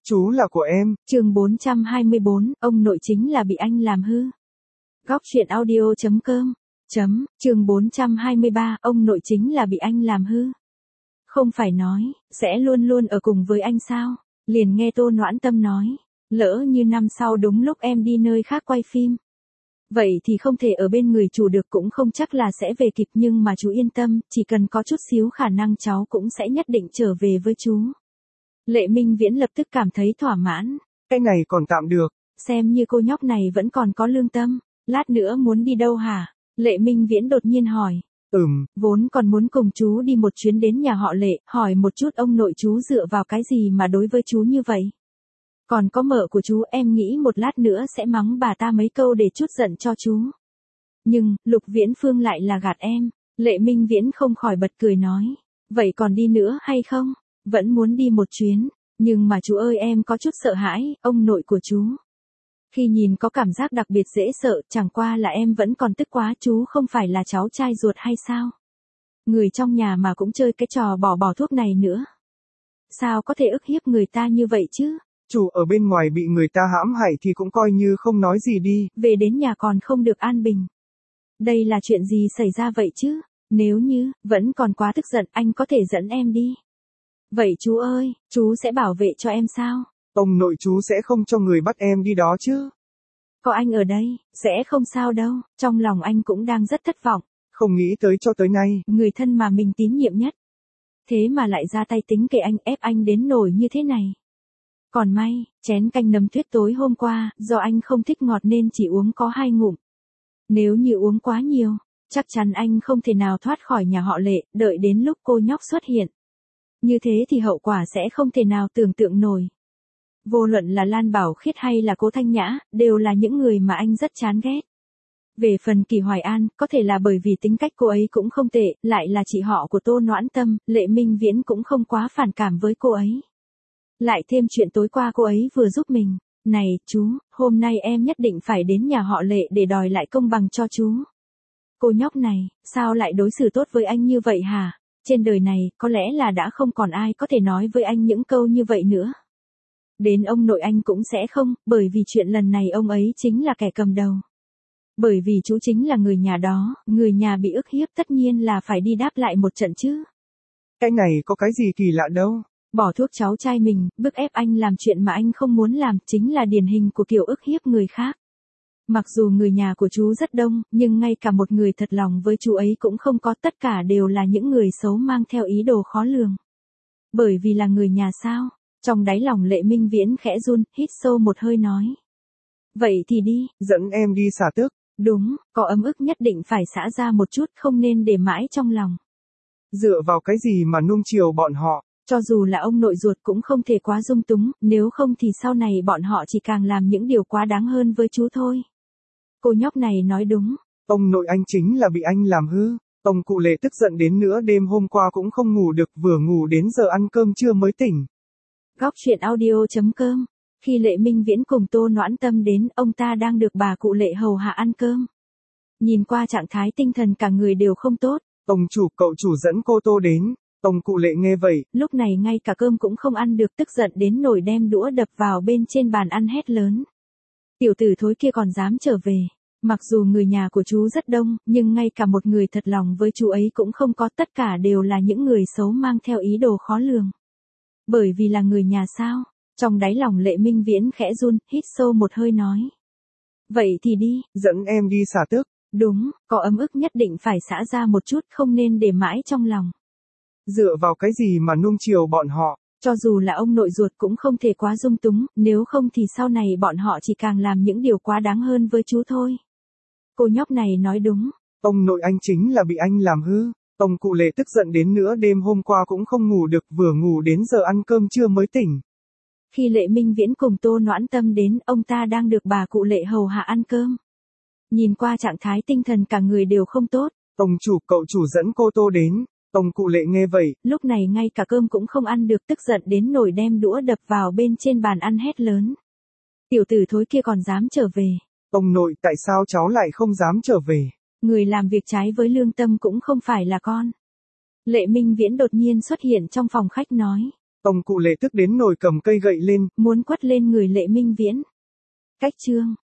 Chú là của em. Chương 424, ông nội chính là bị anh làm hư. Góc truyện audio.com. Chương 423, ông nội chính là bị anh làm hư. Không phải nói, sẽ luôn luôn ở cùng với anh sao? Liền nghe Tô Noãn Tâm nói, lỡ như năm sau đúng lúc em đi nơi khác quay phim. Vậy thì không thể ở bên người chủ được, cũng không chắc là sẽ về kịp, nhưng mà chú yên tâm, chỉ cần có chút xíu khả năng cháu cũng sẽ nhất định trở về với chú. Lệ Minh Viễn lập tức cảm thấy thỏa mãn. Cái này còn tạm được. Xem như cô nhóc này vẫn còn có lương tâm. Lát nữa muốn đi đâu hả? Lệ Minh Viễn đột nhiên hỏi. Vốn còn muốn cùng chú đi một chuyến đến nhà họ Lệ, hỏi một chút ông nội chú dựa vào cái gì mà đối với chú như vậy. Còn có mợ của chú, em nghĩ một lát nữa sẽ mắng bà ta mấy câu để chút giận cho chú. Nhưng, Lục Viễn Phương lại là gạt em. Lệ Minh Viễn không khỏi bật cười nói. Vậy còn đi nữa hay không? Vẫn muốn đi một chuyến. Nhưng mà chú ơi, em có chút sợ hãi, ông nội của chú. Khi nhìn có cảm giác đặc biệt dễ sợ, chẳng qua là em vẫn còn tức quá, chú không phải là cháu trai ruột hay sao? Người trong nhà mà cũng chơi cái trò bỏ thuốc này nữa. Sao có thể ức hiếp người ta như vậy chứ? Chủ ở bên ngoài bị người ta hãm hại thì cũng coi như không nói gì đi. Về đến nhà còn không được an bình. Đây là chuyện gì xảy ra vậy chứ? Nếu như, vẫn còn quá tức giận, anh có thể dẫn em đi. Vậy chú ơi, chú sẽ bảo vệ cho em sao? Ông nội chú sẽ không cho người bắt em đi đó chứ. Có anh ở đây, sẽ không sao đâu. Trong lòng anh cũng đang rất thất vọng. Không nghĩ tới cho tới nay, người thân mà mình tín nhiệm nhất. Thế mà lại ra tay tính kệ anh, ép anh đến nổi như thế này. Còn may, chén canh nấm tuyết tối hôm qua, do anh không thích ngọt nên chỉ uống có 2 ngụm. Nếu như uống quá nhiều, chắc chắn anh không thể nào thoát khỏi nhà họ Lệ, đợi đến lúc cô nhóc xuất hiện. Như thế thì hậu quả sẽ không thể nào tưởng tượng nổi. Vô luận là Lan Bảo Khiết hay là Cố Thanh Nhã, đều là những người mà anh rất chán ghét. Về phần Kỳ Hoài An, có thể là bởi vì tính cách cô ấy cũng không tệ, lại là chị họ của Tô Noãn Tâm, Lệ Minh Viễn cũng không quá phản cảm với cô ấy. Lại thêm chuyện tối qua cô ấy vừa giúp mình. Này, chú, hôm nay em nhất định phải đến nhà họ Lệ để đòi lại công bằng cho chú. Cô nhóc này, sao lại đối xử tốt với anh như vậy hả? Trên đời này, có lẽ là đã không còn ai có thể nói với anh những câu như vậy nữa. Đến ông nội anh cũng sẽ không, bởi vì chuyện lần này ông ấy chính là kẻ cầm đầu. Bởi vì chú chính là người nhà đó, người nhà bị ức hiếp tất nhiên là phải đi đáp lại một trận chứ. Cái này có cái gì kỳ lạ đâu. Bỏ thuốc cháu trai mình, bức ép anh làm chuyện mà anh không muốn làm, chính là điển hình của kiểu ức hiếp người khác. Mặc dù người nhà của chú rất đông, nhưng ngay cả một người thật lòng với chú ấy cũng không có, tất cả đều là những người xấu mang theo ý đồ khó lường. Bởi vì là người nhà sao? Trong đáy lòng Lệ Minh Viễn khẽ run, hít sâu một hơi nói. Vậy thì đi. Dẫn em đi xả tức. Đúng, có ấm ức nhất định phải xả ra một chút, không nên để mãi trong lòng. Dựa vào cái gì mà nuông chiều bọn họ? Cho dù là ông nội ruột cũng không thể quá dung túng, nếu không thì sau này bọn họ chỉ càng làm những điều quá đáng hơn với chú thôi. Cô nhóc này nói đúng. Ông nội anh chính là bị anh làm hư. Ông cụ Lệ tức giận đến nửa đêm hôm qua cũng không ngủ được, vừa ngủ đến giờ ăn cơm trưa mới tỉnh. Góc truyện audio.com. Khi Lệ Minh Viễn cùng Tô Noãn Tâm đến, ông ta đang được bà cụ Lệ hầu hạ ăn cơm. Nhìn qua trạng thái tinh thần cả người đều không tốt. Ông chủ, cậu chủ dẫn cô Tô đến. Ông cụ Lệ nghe vậy, lúc này ngay cả cơm cũng không ăn được, tức giận đến nổi đem đũa đập vào bên trên bàn ăn hét lớn. Tiểu tử thối kia còn dám trở về. Mặc dù người nhà của chú rất đông, nhưng ngay cả một người thật lòng với chú ấy cũng không có, tất cả đều là những người xấu mang theo ý đồ khó lường. Bởi vì là người nhà sao? Trong đáy lòng Lệ Minh Viễn khẽ run, hít sâu một hơi nói. Vậy thì đi. Dẫn em đi xả tức. Đúng, có ấm ức nhất định phải xả ra một chút, không nên để mãi trong lòng. Dựa vào cái gì mà nuông chiều bọn họ? Cho dù là ông nội ruột cũng không thể quá dung túng, nếu không thì sau này bọn họ chỉ càng làm những điều quá đáng hơn với chú thôi. Cô nhóc này nói đúng. Ông nội anh chính là bị anh làm hư. Ông cụ Lệ tức giận đến nửa đêm hôm qua cũng không ngủ được, vừa ngủ đến giờ ăn cơm trưa mới tỉnh. Khi Lệ Minh Viễn cùng Tô Noãn Tâm đến, ông ta đang được bà cụ Lệ hầu hạ ăn cơm. Nhìn qua trạng thái tinh thần cả người đều không tốt. Ông chủ, cậu chủ dẫn cô Tô đến. Ông cụ Lệ nghe vậy, lúc này ngay cả cơm cũng không ăn được, tức giận đến nổi đem đũa đập vào bên trên bàn ăn hét lớn. Tiểu tử thối kia còn dám trở về. Ông nội, tại sao cháu lại không dám trở về? Người làm việc trái với lương tâm cũng không phải là con. Lệ Minh Viễn đột nhiên xuất hiện trong phòng khách nói. Tông cụ Lệ tức đến nổi cầm cây gậy lên, muốn quất lên người Lệ Minh Viễn. Cách chương